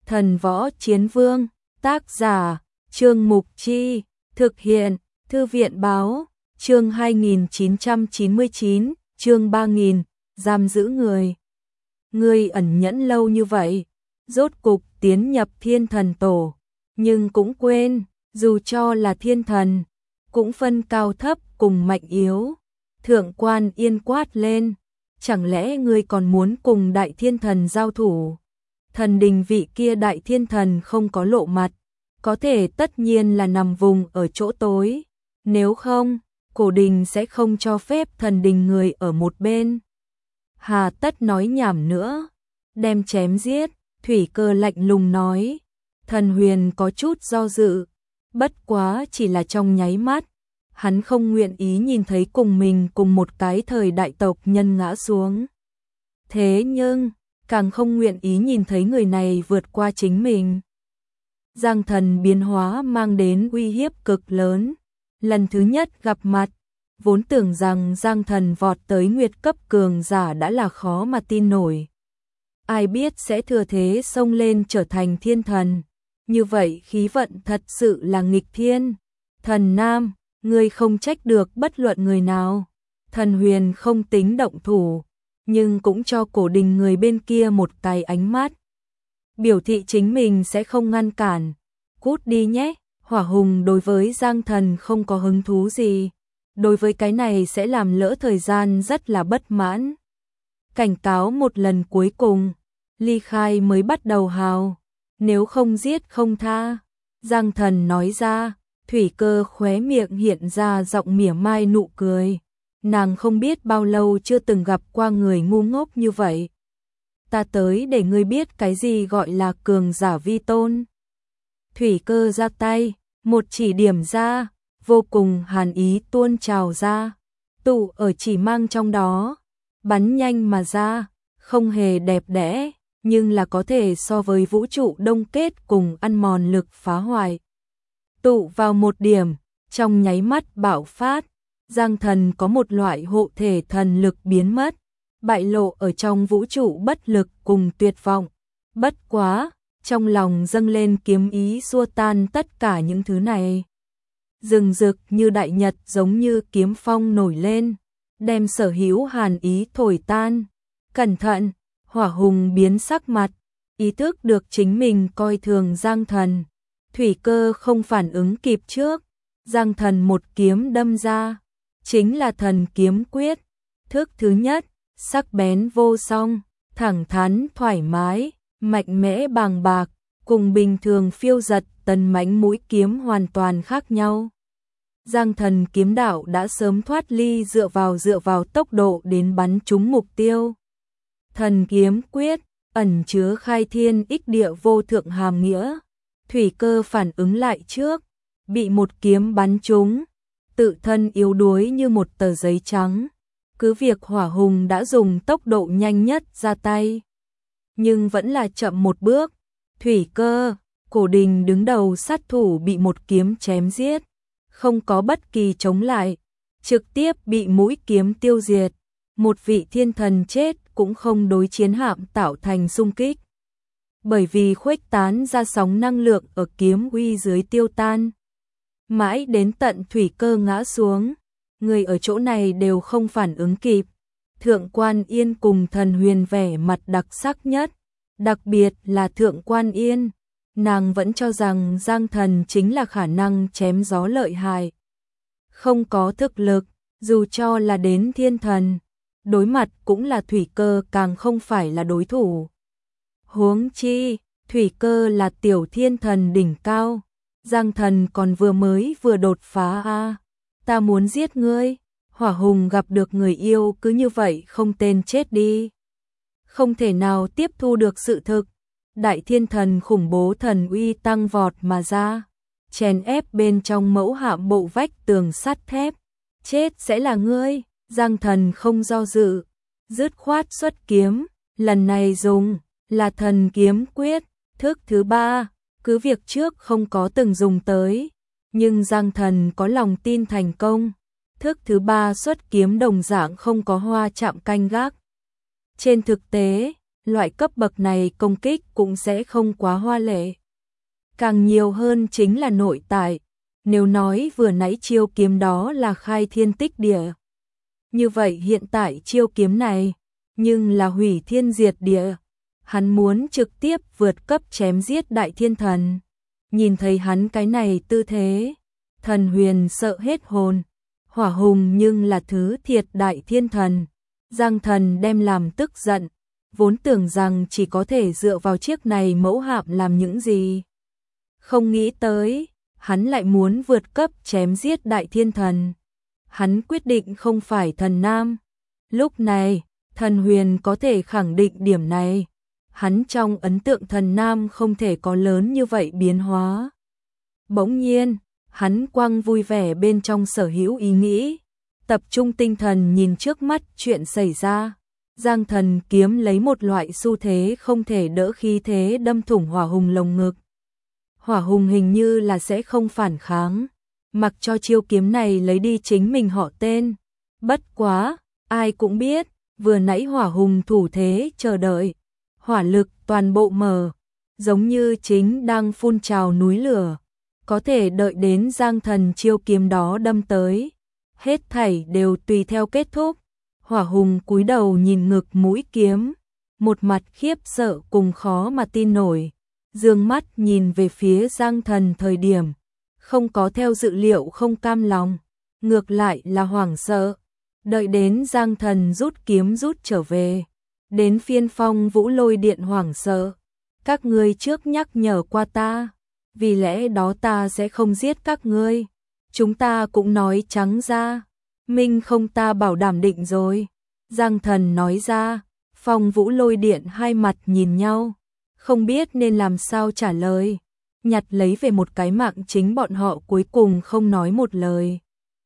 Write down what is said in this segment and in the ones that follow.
Thần võ chiến vương, tác giả, Trương Mục Chi, thực hiện, Thư viện báo, chương 2999, chương 3000, giam giữ người. Ngươi ẩn nhẫn lâu như vậy, rốt cục tiến nhập thiên thần tổ, nhưng cũng quên, dù cho là thiên thần, cũng phân cao thấp cùng mạnh yếu. Thượng quan Yên quát lên, chẳng lẽ ngươi còn muốn cùng đại thiên thần giao thủ? Thần đình vị kia đại thiên thần không có lộ mặt, có thể tất nhiên là nằm vùng ở chỗ tối, nếu không, cổ đình sẽ không cho phép thần đình người ở một bên. Hà tất nói nhảm nữa, đem chém giết, Thủy Cơ lạnh lùng nói. Thần Huyền có chút do dự, bất quá chỉ là trong nháy mắt, hắn không nguyện ý nhìn thấy cùng mình cùng một cái thời đại tộc nhân ngã xuống. Thế nhưng, càng không nguyện ý nhìn thấy người này vượt qua chính mình. Giang Thần biến hóa mang đến uy hiếp cực lớn. Lần thứ nhất gặp mặt, vốn tưởng rằng Giang Thần vọt tới nguyệt cấp cường giả đã là khó mà tin nổi. Ai biết sẽ thừa thế xông lên trở thành thiên thần. Như vậy khí vận thật sự là nghịch thiên. Thần Nam, ngươi không trách được bất luận người nào. Thần Huyền không tính động thủ, nhưng cũng cho cổ đình người bên kia một cái ánh mắt. Biểu thị chính mình sẽ không ngăn cản. Cút đi nhé. Hỏa Hùng đối với Giang Thần không có hứng thú gì. Đối với cái này sẽ làm lỡ thời gian rất là bất mãn. Cảnh cáo một lần cuối cùng, ly khai mới bắt đầu hào. Nếu không giết không tha. Giang Thần nói ra, Thủy Cơ khóe miệng hiện ra giọng mỉa mai nụ cười. Nàng không biết bao lâu chưa từng gặp qua người ngu ngốc như vậy. Ta tới để ngươi biết cái gì gọi là cường giả vi tôn. Thủy Cơ ra tay, một chỉ điểm ra, vô cùng hàn ý tuôn trào ra. Tụ ở chỉ mang trong đó, bắn nhanh mà ra, không hề đẹp đẽ, nhưng là có thể so với vũ trụ đông kết cùng ăn mòn lực phá hoại. Tụ vào một điểm, trong nháy mắt bạo phát, Giang Thần có một loại hộ thể thần lực biến mất, bại lộ ở trong vũ trụ bất lực cùng tuyệt vọng. Bất quá, trong lòng dâng lên kiếm ý xua tan tất cả những thứ này. Rừng rực như đại nhật giống như kiếm phong nổi lên, đem sở hữu hàn ý thổi tan. Cẩn thận, Hỏa Hùng biến sắc mặt, ý thức được chính mình coi thường Giang Thần. Thủy Cơ không phản ứng kịp trước, Giang Thần một kiếm đâm ra, chính là thần kiếm quyết. Thức thứ nhất, sắc bén vô song, thẳng thắn thoải mái, mạnh mẽ bàng bạc, cùng bình thường phiêu giật tần mãnh mũi kiếm hoàn toàn khác nhau. Giang Thần kiếm đạo đã sớm thoát ly dựa vào tốc độ đến bắn trúng mục tiêu. Thần kiếm quyết ẩn chứa khai thiên ích địa vô thượng hàm nghĩa. Thủy Cơ phản ứng lại trước, bị một kiếm bắn trúng, tự thân yếu đuối như một tờ giấy trắng. Cứ việc Hỏa Hùng đã dùng tốc độ nhanh nhất ra tay, nhưng vẫn là chậm một bước. Thủy Cơ, cổ đình đứng đầu sát thủ bị một kiếm chém giết, không có bất kỳ chống lại, trực tiếp bị mũi kiếm tiêu diệt. Một vị thiên thần chết cũng không đối chiến hạm tạo thành xung kích, bởi vì khuếch tán ra sóng năng lượng ở kiếm uy dưới tiêu tan. Mãi đến tận Thủy Cơ ngã xuống, người ở chỗ này đều không phản ứng kịp. Thượng quan Yên cùng Thần Huyền vẻ mặt đặc sắc nhất, đặc biệt là Thượng quan Yên, nàng vẫn cho rằng Giang Thần chính là khả năng chém gió lợi hại. Không có thực lực, dù cho là đến thiên thần, đối mặt cũng là Thủy Cơ càng không phải là đối thủ. Huống chi, Thủy Cơ là tiểu thiên thần đỉnh cao, Giang Thần còn vừa đột phá a. Ta muốn giết ngươi. Hỏa Hùng gặp được người yêu cứ như vậy không tên chết đi. Không thể nào tiếp thu được sự thực. Đại thiên thần khủng bố thần uy tăng vọt mà ra, chèn ép bên trong mẫu hạm bộ vách tường sắt thép. Chết sẽ là ngươi. Giang Thần không do dự, dứt khoát xuất kiếm, lần này dùng là thần kiếm quyết, thức thứ ba. Cứ việc trước không có từng dùng tới, nhưng Giang Thần có lòng tin thành công. Thức thứ ba xuất kiếm đồng dạng không có hoa chạm canh gác. Trên thực tế, loại cấp bậc này công kích cũng sẽ không quá hoa lệ. Càng nhiều hơn chính là nội tại. Nếu nói vừa nãy chiêu kiếm đó là khai thiên tích địa, như vậy hiện tại chiêu kiếm này, nhưng là hủy thiên diệt địa. Hắn muốn trực tiếp vượt cấp chém giết đại thiên thần. Nhìn thấy hắn cái này tư thế, Thần Huyền sợ hết hồn. Hỏa hùng nhưng là thứ thiệt đại thiên thần. Giang Thần đem làm tức giận, vốn tưởng rằng chỉ có thể dựa vào chiếc này mẫu hạm làm những gì. Không nghĩ tới, hắn lại muốn vượt cấp chém giết đại thiên thần. Hắn quyết định không phải thần nam. Lúc này, Thần Huyền có thể khẳng định điểm này. Hắn trong ấn tượng thần nam không thể có lớn như vậy biến hóa. Bỗng nhiên, hắn quăng vui vẻ bên trong sở hữu ý nghĩ, tập trung tinh thần nhìn trước mắt chuyện xảy ra. Giang Thần kiếm lấy một loại xu thế không thể đỡ khí thế đâm thủng hỏa hùng lồng ngực. Hỏa hùng hình như là sẽ không phản kháng, mặc cho chiêu kiếm này lấy đi chính mình họ tên. Bất quá, ai cũng biết, vừa nãy hỏa hùng thủ thế chờ đợi, hỏa lực toàn bộ mở, giống như chính đang phun trào núi lửa, có thể đợi đến Giang Thần chiêu kiếm đó đâm tới, hết thảy đều tùy theo kết thúc. Hỏa hùng cúi đầu nhìn ngực mũi kiếm, một mặt khiếp sợ cùng khó mà tin nổi, dương mắt nhìn về phía Giang Thần thời điểm, không có theo dự liệu không cam lòng, ngược lại là hoảng sợ. Đợi đến Giang Thần rút kiếm rút trở về, đến phiên Phong Vũ Lôi Điện hoảng sợ. Các ngươi trước nhắc nhở qua ta, vì lẽ đó ta sẽ không giết các ngươi. Chúng ta cũng nói trắng ra, minh không ta bảo đảm định rồi. Giang Thần nói ra. Phong Vũ Lôi Điện hai mặt nhìn nhau, không biết nên làm sao trả lời. Nhặt lấy về một cái mạng chính bọn họ cuối cùng không nói một lời.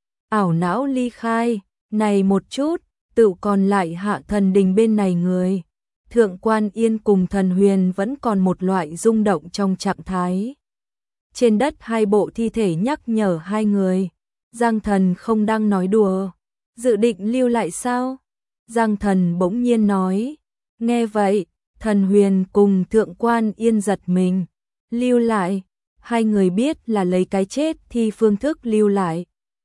Ảo não ly khai, này một chút, tự còn lại Hạ Thần Đình bên này người. Thượng Quan Yên cùng Thần Huyền vẫn còn một loại rung động trong trạng thái. Trên đất hai bộ thi thể nhắc nhở hai người. Giang Thần không đang nói đùa. Dự định lưu lại sao? Giang Thần bỗng nhiên nói. Nghe vậy, Thần Huyền cùng Thượng Quan Yên giật mình. Lưu lại, hai người biết là lấy cái chết thì phương thức lưu lại.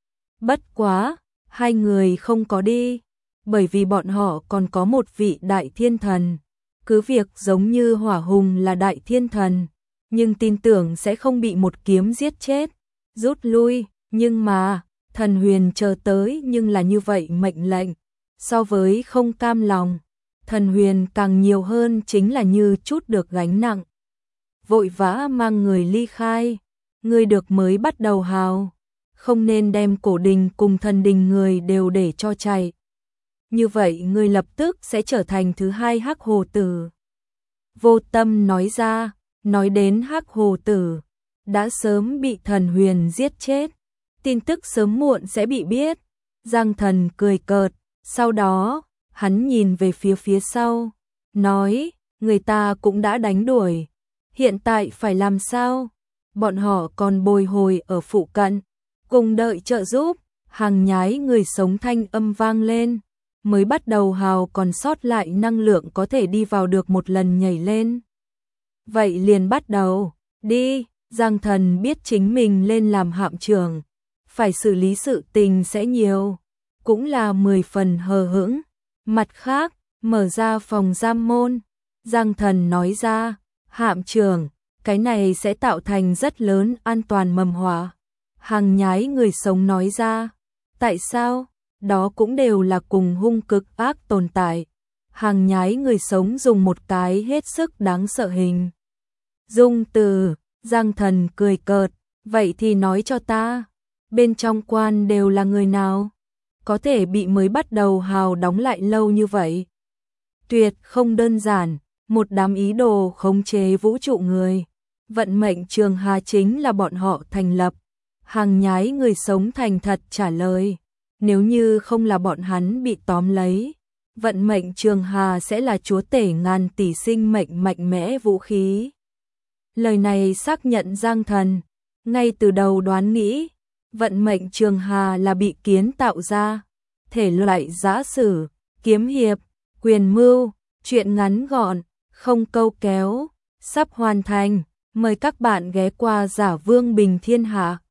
Bất quá, hai người không có đi, bởi vì bọn họ còn có một vị đại thiên thần. Cứ việc giống như Hỏa Hùng là đại thiên thần, nhưng tin tưởng sẽ không bị một kiếm giết chết. Rút lui, nhưng mà, Thần Huyền chờ tới nhưng là như vậy mệnh lệnh. So với không cam lòng, Thần Huyền càng nhiều hơn chính là như chút được gánh nặng. Vội vã mang người ly khai, người được mới bắt đầu hào. Không nên đem cổ đình cùng thần đình người đều để cho chạy. Như vậy người lập tức sẽ trở thành thứ hai Hắc Hồ Tử. Vô Tâm nói ra, nói đến Hắc Hồ Tử, đã sớm bị Thần Huyền giết chết. Tin tức sớm muộn sẽ bị biết. Giang Thần cười cợt, sau đó, hắn nhìn về phía sau, nói, người ta cũng đã đánh đuổi. Hiện tại phải làm sao? Bọn họ còn bồi hồi ở phụ cận, cùng đợi trợ giúp. Hàng nhái người sống thanh âm vang lên, mới bắt đầu hào còn sót lại năng lượng có thể đi vào được một lần nhảy lên. Vậy liền bắt đầu, đi. Giang Thần biết chính mình lên làm hạm trưởng, phải xử lý sự tình sẽ nhiều, cũng là 10 phần hờ hững. Mặt khác, mở ra phòng giam môn, Giang Thần nói ra, hạm trưởng, cái này sẽ tạo thành rất lớn an toàn mầm họa. Hàng nhái người sống nói ra, tại sao? Đó cũng đều là cùng hung cực ác tồn tại. Hàng nhái người sống dùng một cái hết sức đáng sợ hình dung từ. Giang Thần cười cợt, vậy thì nói cho ta, bên trong quan đều là người nào? Có thể bị mới bắt đầu hào đóng lại lâu như vậy? Tuyệt không đơn giản, một đám ý đồ khống chế vũ trụ người. Vận mệnh Trường Hà chính là bọn họ thành lập. Hàng nhái người sống thành thật trả lời, nếu như không là bọn hắn bị tóm lấy, vận mệnh Trường Hà sẽ là chúa tể ngàn tỷ sinh mệnh mạnh mẽ vũ khí. Lời này xác nhận Giang Thần, ngay từ đầu đoán nghĩ, vận mệnh Trường Hà là bị kiến tạo ra, thể loại giã sử, kiếm hiệp, quyền mưu, Chuyện ngắn gọn, không câu kéo, sắp hoàn thành. Mời các bạn ghé qua Giả Vương Bình Thiên Hạ.